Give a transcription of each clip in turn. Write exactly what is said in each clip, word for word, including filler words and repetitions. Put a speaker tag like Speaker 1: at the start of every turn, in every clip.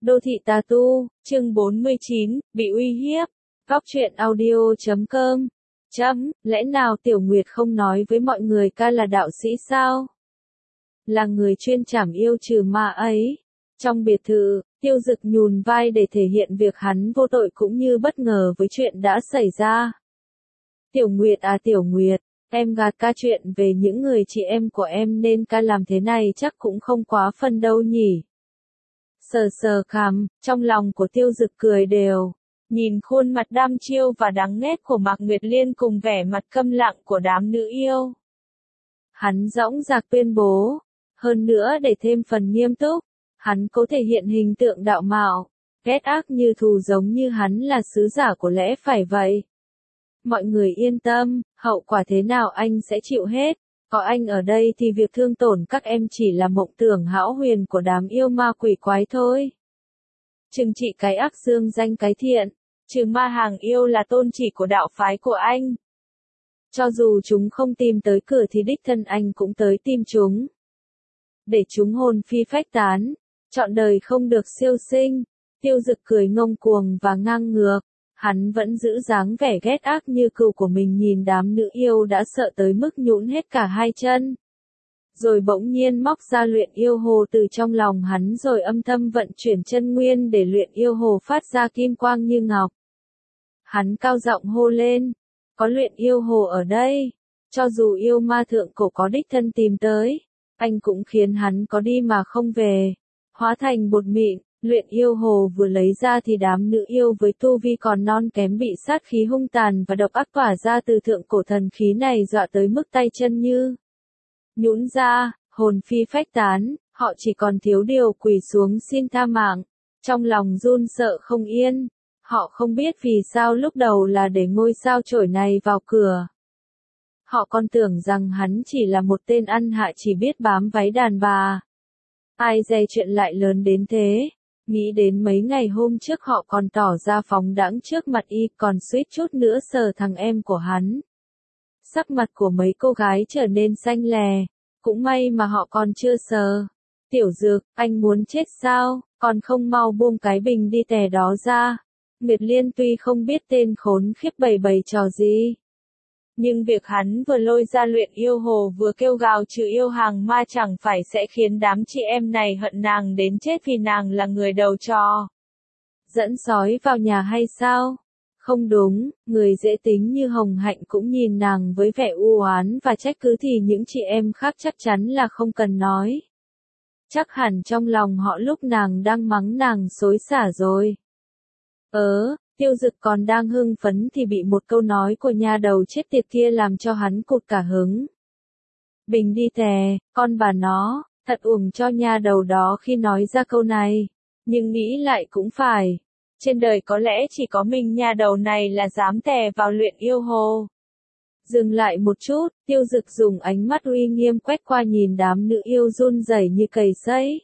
Speaker 1: Đô thị tà tu, chương bốn mươi chín, bị uy hiếp. Góc truyện audio chấm com. Chấm, lẽ nào Tiểu Nguyệt không nói với mọi người ca là đạo sĩ sao? Là người chuyên trảm yêu trừ ma ấy. Trong biệt thự, Tiêu Dực nhún vai để thể hiện việc hắn vô tội cũng như bất ngờ với chuyện đã xảy ra. Tiểu Nguyệt à Tiểu Nguyệt, em gạt ca chuyện về những người chị em của em nên ca làm thế này chắc cũng không quá phân đâu nhỉ. Sờ sờ cằm, trong lòng của Tiêu Dực cười đều. Nhìn khuôn mặt đăm chiêu và đáng ghét của Mạc Nguyệt Liên cùng vẻ mặt câm lặng của đám nữ yêu. Hắn dõng dạc tuyên bố. Hơn nữa để thêm phần nghiêm túc, hắn cố thể hiện hình tượng đạo mạo, ghét ác như thù giống như hắn là sứ giả của lẽ phải vậy. Mọi người yên tâm, hậu quả thế nào anh sẽ chịu hết. Có anh ở đây thì việc thương tổn các em chỉ là mộng tưởng hão huyền của đám yêu ma quỷ quái thôi. Trừng trị cái ác dương danh cái thiện, trừ ma hàng yêu là tôn chỉ của đạo phái của anh. Cho dù chúng không tìm tới cửa thì đích thân anh cũng tới tìm chúng. Để chúng hồn phi phách tán, trọn đời không được siêu sinh. Tiêu Dực cười ngông cuồng và ngang ngược. Hắn vẫn giữ dáng vẻ ghét ác như cừu của mình, nhìn đám nữ yêu đã sợ tới mức nhũn hết cả hai chân. Rồi bỗng nhiên móc ra luyện yêu hồ từ trong lòng hắn rồi âm thầm vận chuyển chân nguyên để luyện yêu hồ phát ra kim quang như ngọc. Hắn cao giọng hô lên, có luyện yêu hồ ở đây, cho dù yêu ma thượng cổ có đích thân tìm tới, anh cũng khiến hắn có đi mà không về, hóa thành bột mịn. Luyện yêu hồ vừa lấy ra thì đám nữ yêu với tu vi còn non kém bị sát khí hung tàn và độc ác tỏa ra từ thượng cổ thần khí này dọa tới mức tay chân như nhũn ra, hồn phi phách tán, họ chỉ còn thiếu điều quỳ xuống xin tha mạng, trong lòng run sợ không yên. Họ không biết vì sao lúc đầu là để ngôi sao chổi này vào cửa. Họ còn tưởng rằng hắn chỉ là một tên ăn hại chỉ biết bám váy đàn bà. Ai dè chuyện lại lớn đến thế. Nghĩ đến mấy ngày hôm trước họ còn tỏ ra phóng đãng trước mặt y, còn suýt chút nữa sờ thằng em của hắn. Sắc mặt của mấy cô gái trở nên xanh lè, cũng may mà họ còn chưa sờ. Tiểu Dực, anh muốn chết sao, còn không mau buông cái bình đi tè đó ra. Nguyệt Liên tuy không biết tên khốn khiếp bày bày trò gì, nhưng việc hắn vừa lôi ra luyện yêu hồ vừa kêu gào trừ yêu hàng ma chẳng phải sẽ khiến đám chị em này hận nàng đến chết vì nàng là người đầu trò. Dẫn sói vào nhà hay sao? Không đúng, người dễ tính như Hồng Hạnh cũng nhìn nàng với vẻ u oán và trách cứ thì những chị em khác chắc chắn là không cần nói. Chắc hẳn trong lòng họ lúc nàng đang mắng nàng xối xả rồi. Ớ, Tiêu Dực còn đang hưng phấn thì bị một câu nói của nha đầu chết tiệt kia làm cho hắn cụt cả hứng. Bình đi tè, con bà nó, thật uổng cho nha đầu đó khi nói ra câu này. Nhưng nghĩ lại cũng phải. Trên đời có lẽ chỉ có mình nha đầu này là dám tè vào luyện yêu hồ. Dừng lại một chút, Tiêu Dực dùng ánh mắt uy nghiêm quét qua nhìn đám nữ yêu run rẩy như cầy sấy.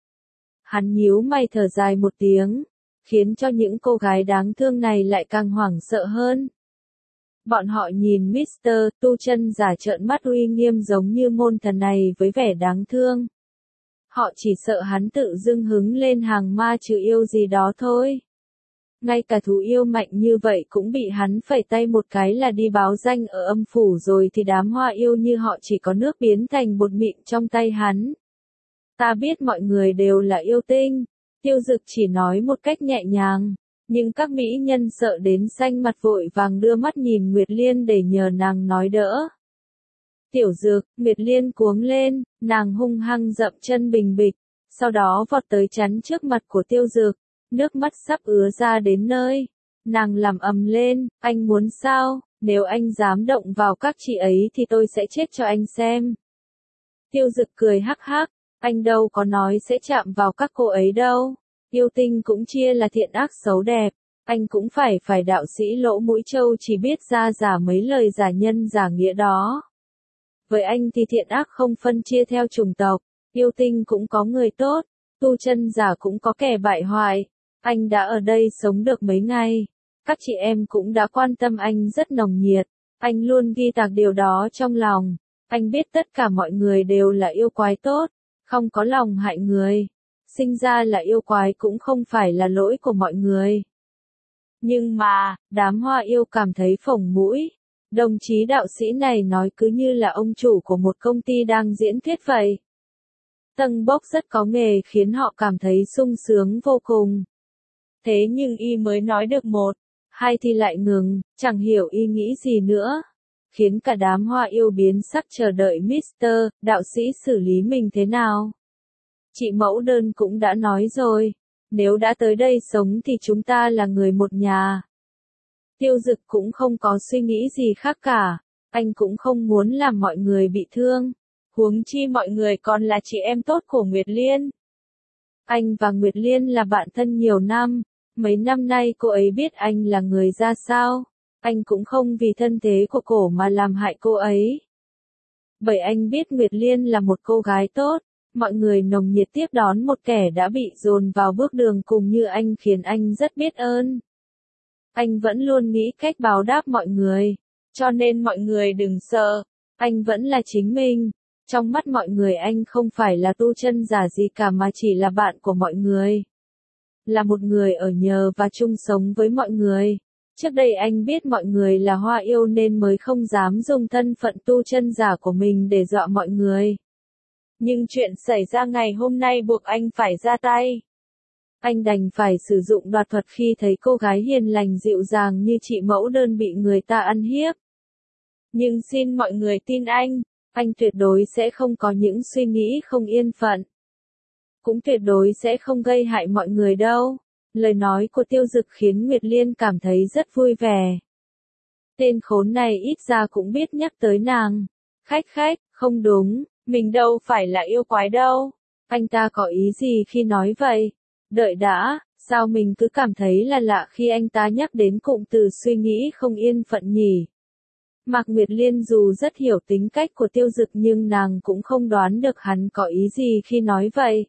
Speaker 1: Hắn nhíu mày thở dài một tiếng, khiến cho những cô gái đáng thương này lại càng hoảng sợ hơn. Bọn họ nhìn mít tơ Tu Chân giả trợn mắt uy nghiêm giống như môn thần này với vẻ đáng thương. Họ chỉ sợ hắn tự dưng hứng lên hàng ma trừ yêu gì đó thôi. Ngay cả thú yêu mạnh như vậy cũng bị hắn phẩy tay một cái là đi báo danh ở âm phủ rồi thì đám hoa yêu như họ chỉ có nước biến thành bột mịn trong tay hắn. Ta biết mọi người đều là yêu tinh. Tiêu Dực chỉ nói một cách nhẹ nhàng, nhưng các mỹ nhân sợ đến xanh mặt vội vàng đưa mắt nhìn Nguyệt Liên để nhờ nàng nói đỡ. Tiểu Dực, Nguyệt Liên cuống lên, nàng hung hăng dậm chân bình bịch, sau đó vọt tới chắn trước mặt của Tiêu Dực, nước mắt sắp ứa ra đến nơi. Nàng làm ầm lên, anh muốn sao, nếu anh dám động vào các chị ấy thì tôi sẽ chết cho anh xem. Tiêu Dực cười hắc hắc. Anh đâu có nói sẽ chạm vào các cô ấy đâu. Yêu tinh cũng chia là thiện ác xấu đẹp. Anh cũng phải phải đạo sĩ lỗ mũi trâu chỉ biết ra giả mấy lời giả nhân giả nghĩa đó. Với anh thì thiện ác không phân chia theo chủng tộc. Yêu tinh cũng có người tốt. Tu chân giả cũng có kẻ bại hoại. Anh đã ở đây sống được mấy ngày. Các chị em cũng đã quan tâm anh rất nồng nhiệt. Anh luôn ghi tạc điều đó trong lòng. Anh biết tất cả mọi người đều là yêu quái tốt. Không có lòng hại người. sinh ra là yêu quái cũng không phải là lỗi của mọi người. Nhưng mà, đám hoa yêu cảm thấy phồng mũi. Đồng chí đạo sĩ này nói cứ như là ông chủ của một công ty đang diễn thuyết vậy. Tân bốc rất có nghề khiến họ cảm thấy sung sướng vô cùng. Thế nhưng y mới nói được một, hai thì lại ngừng, chẳng hiểu y nghĩ gì nữa. Khiến cả đám hoa yêu biến sắc chờ đợi Mister đạo sĩ xử lý mình thế nào. Chị mẫu đơn cũng đã nói rồi, nếu đã tới đây sống thì chúng ta là người một nhà. Tiêu Dực cũng không có suy nghĩ gì khác cả, anh cũng không muốn làm mọi người bị thương. Huống chi mọi người còn là chị em tốt của Nguyệt Liên. Anh và Nguyệt Liên là bạn thân nhiều năm, mấy năm nay cô ấy biết anh là người ra sao, anh cũng không vì thân thế của cổ mà làm hại cô ấy. Bởi anh biết Nguyệt Liên là một cô gái tốt, mọi người nồng nhiệt tiếp đón một kẻ đã bị dồn vào bước đường cùng như anh khiến anh rất biết ơn. Anh vẫn luôn nghĩ cách báo đáp mọi người, cho nên mọi người đừng sợ, anh vẫn là chính mình. Trong mắt mọi người anh không phải là tu chân giả gì cả mà chỉ là bạn của mọi người. Là một người ở nhờ và chung sống với mọi người. Trước đây anh biết mọi người là hoa yêu nên mới không dám dùng thân phận tu chân giả của mình để dọa mọi người. Nhưng chuyện xảy ra ngày hôm nay buộc anh phải ra tay. Anh đành phải sử dụng đoạt thuật khi thấy cô gái hiền lành dịu dàng như chị mẫu đơn bị người ta ăn hiếp. Nhưng xin mọi người tin anh, anh tuyệt đối sẽ không có những suy nghĩ không yên phận. Cũng tuyệt đối sẽ không gây hại mọi người đâu. Lời nói của Tiêu Dực khiến Nguyệt Liên cảm thấy rất vui vẻ. Tên khốn này ít ra cũng biết nhắc tới nàng. Khách khách, không đúng, mình đâu phải là yêu quái đâu. Anh ta có ý gì khi nói vậy? Đợi đã, sao mình cứ cảm thấy là lạ khi anh ta nhắc đến cụm từ suy nghĩ không yên phận nhỉ? Mạc Nguyệt Liên dù rất hiểu tính cách của Tiêu Dực nhưng nàng cũng không đoán được hắn có ý gì khi nói vậy.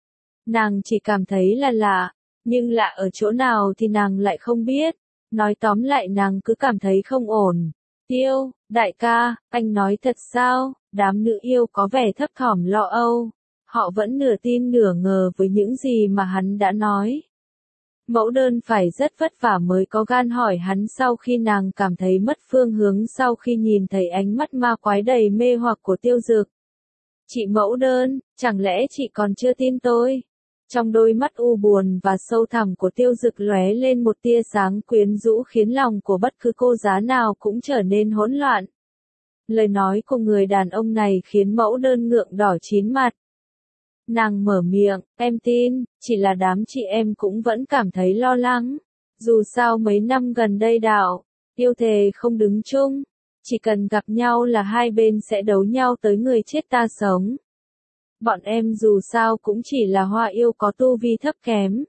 Speaker 1: Nàng chỉ cảm thấy là lạ, nhưng lạ ở chỗ nào thì nàng lại không biết. Nói tóm lại nàng cứ cảm thấy không ổn. Tiêu, đại ca, anh nói thật sao? Đám nữ yêu có vẻ thấp thỏm lo âu. Họ vẫn nửa tin nửa ngờ với những gì mà hắn đã nói. Mẫu đơn phải rất vất vả mới có gan hỏi hắn sau khi nàng cảm thấy mất phương hướng sau khi nhìn thấy ánh mắt ma quái đầy mê hoặc của Tiêu Dực. Chị mẫu đơn, chẳng lẽ chị còn chưa tin tôi? Trong đôi mắt u buồn và sâu thẳm của Tiêu Dực lóe lên một tia sáng quyến rũ khiến lòng của bất cứ cô giá nào cũng trở nên hỗn loạn. Lời nói của người đàn ông này khiến mẫu đơn ngượng đỏ chín mặt. Nàng mở miệng, em tin, chỉ là đám chị em cũng vẫn cảm thấy lo lắng. Dù sao mấy năm gần đây đạo, yêu thề không đứng chung, chỉ cần gặp nhau là hai bên sẽ đấu nhau tới người chết ta sống. Bọn em dù sao cũng chỉ là hoa yêu có tu vi thấp kém.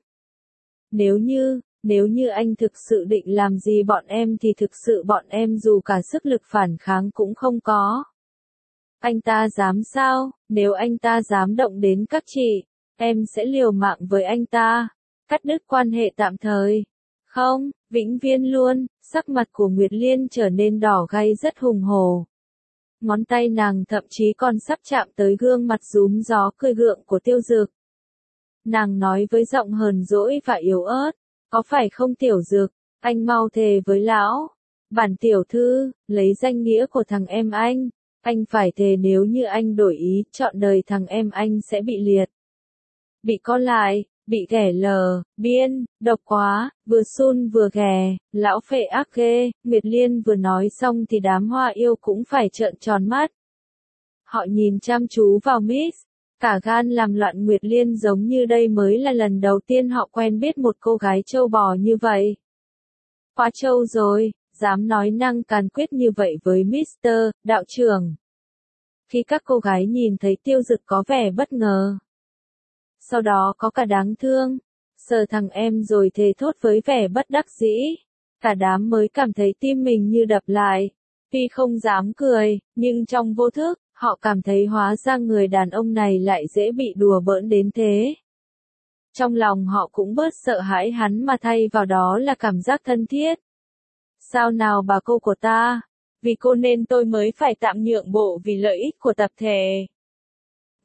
Speaker 1: Nếu như, nếu như anh thực sự định làm gì bọn em thì thực sự bọn em dù cả sức lực phản kháng cũng không có. Anh ta dám sao? Nếu anh ta dám động đến các chị, em sẽ liều mạng với anh ta, cắt đứt quan hệ tạm thời. Không, vĩnh viễn luôn. Sắc mặt của Nguyệt Liên trở nên đỏ gay rất hùng hổ. Ngón tay nàng thậm chí còn sắp chạm tới gương mặt rúm gió cười gượng của Tiêu Dực. Nàng nói với giọng hờn dỗi và yếu ớt, có phải không Tiểu Dực, anh mau thề với lão. Bản tiểu thư, lấy danh nghĩa của thằng em anh, anh phải thề nếu như anh đổi ý, chọn đời thằng em anh sẽ bị liệt. Bị co lại, bị ghẻ lờ, biên, độc quá, vừa sun vừa ghẻ, lão phệ ác ghê. Nguyệt Liên vừa nói xong thì đám hoa yêu cũng phải trợn tròn mắt. Họ nhìn chăm chú vào Miss, cả gan làm loạn Nguyệt Liên giống như đây mới là lần đầu tiên họ quen biết một cô gái trâu bò như vậy. Quá trâu rồi, dám nói năng càn quyết như vậy với Mister đạo trưởng. Khi các cô gái nhìn thấy Tiêu Dực có vẻ bất ngờ. Sau đó có cả đáng thương, sờ thằng em rồi thề thốt với vẻ bất đắc dĩ. Cả đám mới cảm thấy tim mình như đập lại. Tuy không dám cười, nhưng trong vô thức, họ cảm thấy hóa ra người đàn ông này lại dễ bị đùa bỡn đến thế. Trong lòng họ cũng bớt sợ hãi hắn mà thay vào đó là cảm giác thân thiết. Sao nào bà cô của ta? Vì cô nên tôi mới phải tạm nhượng bộ vì lợi ích của tập thể.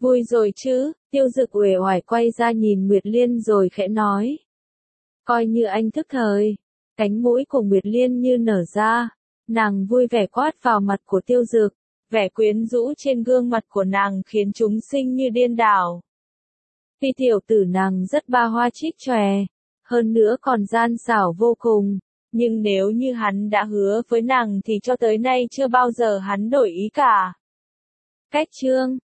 Speaker 1: Vui rồi chứ, Tiêu Dực uể oải quay ra nhìn Nguyệt Liên rồi khẽ nói. Coi như anh thức thời. Cánh mũi của Nguyệt Liên như nở ra. Nàng vui vẻ quát vào mặt của Tiêu Dực. Vẻ quyến rũ trên gương mặt của nàng khiến chúng sinh như điên đảo. Tuy tiểu tử nàng rất ba hoa trích chòe, hơn nữa còn gian xảo vô cùng, nhưng nếu như hắn đã hứa với nàng thì cho tới nay chưa bao giờ hắn đổi ý cả. Cách chương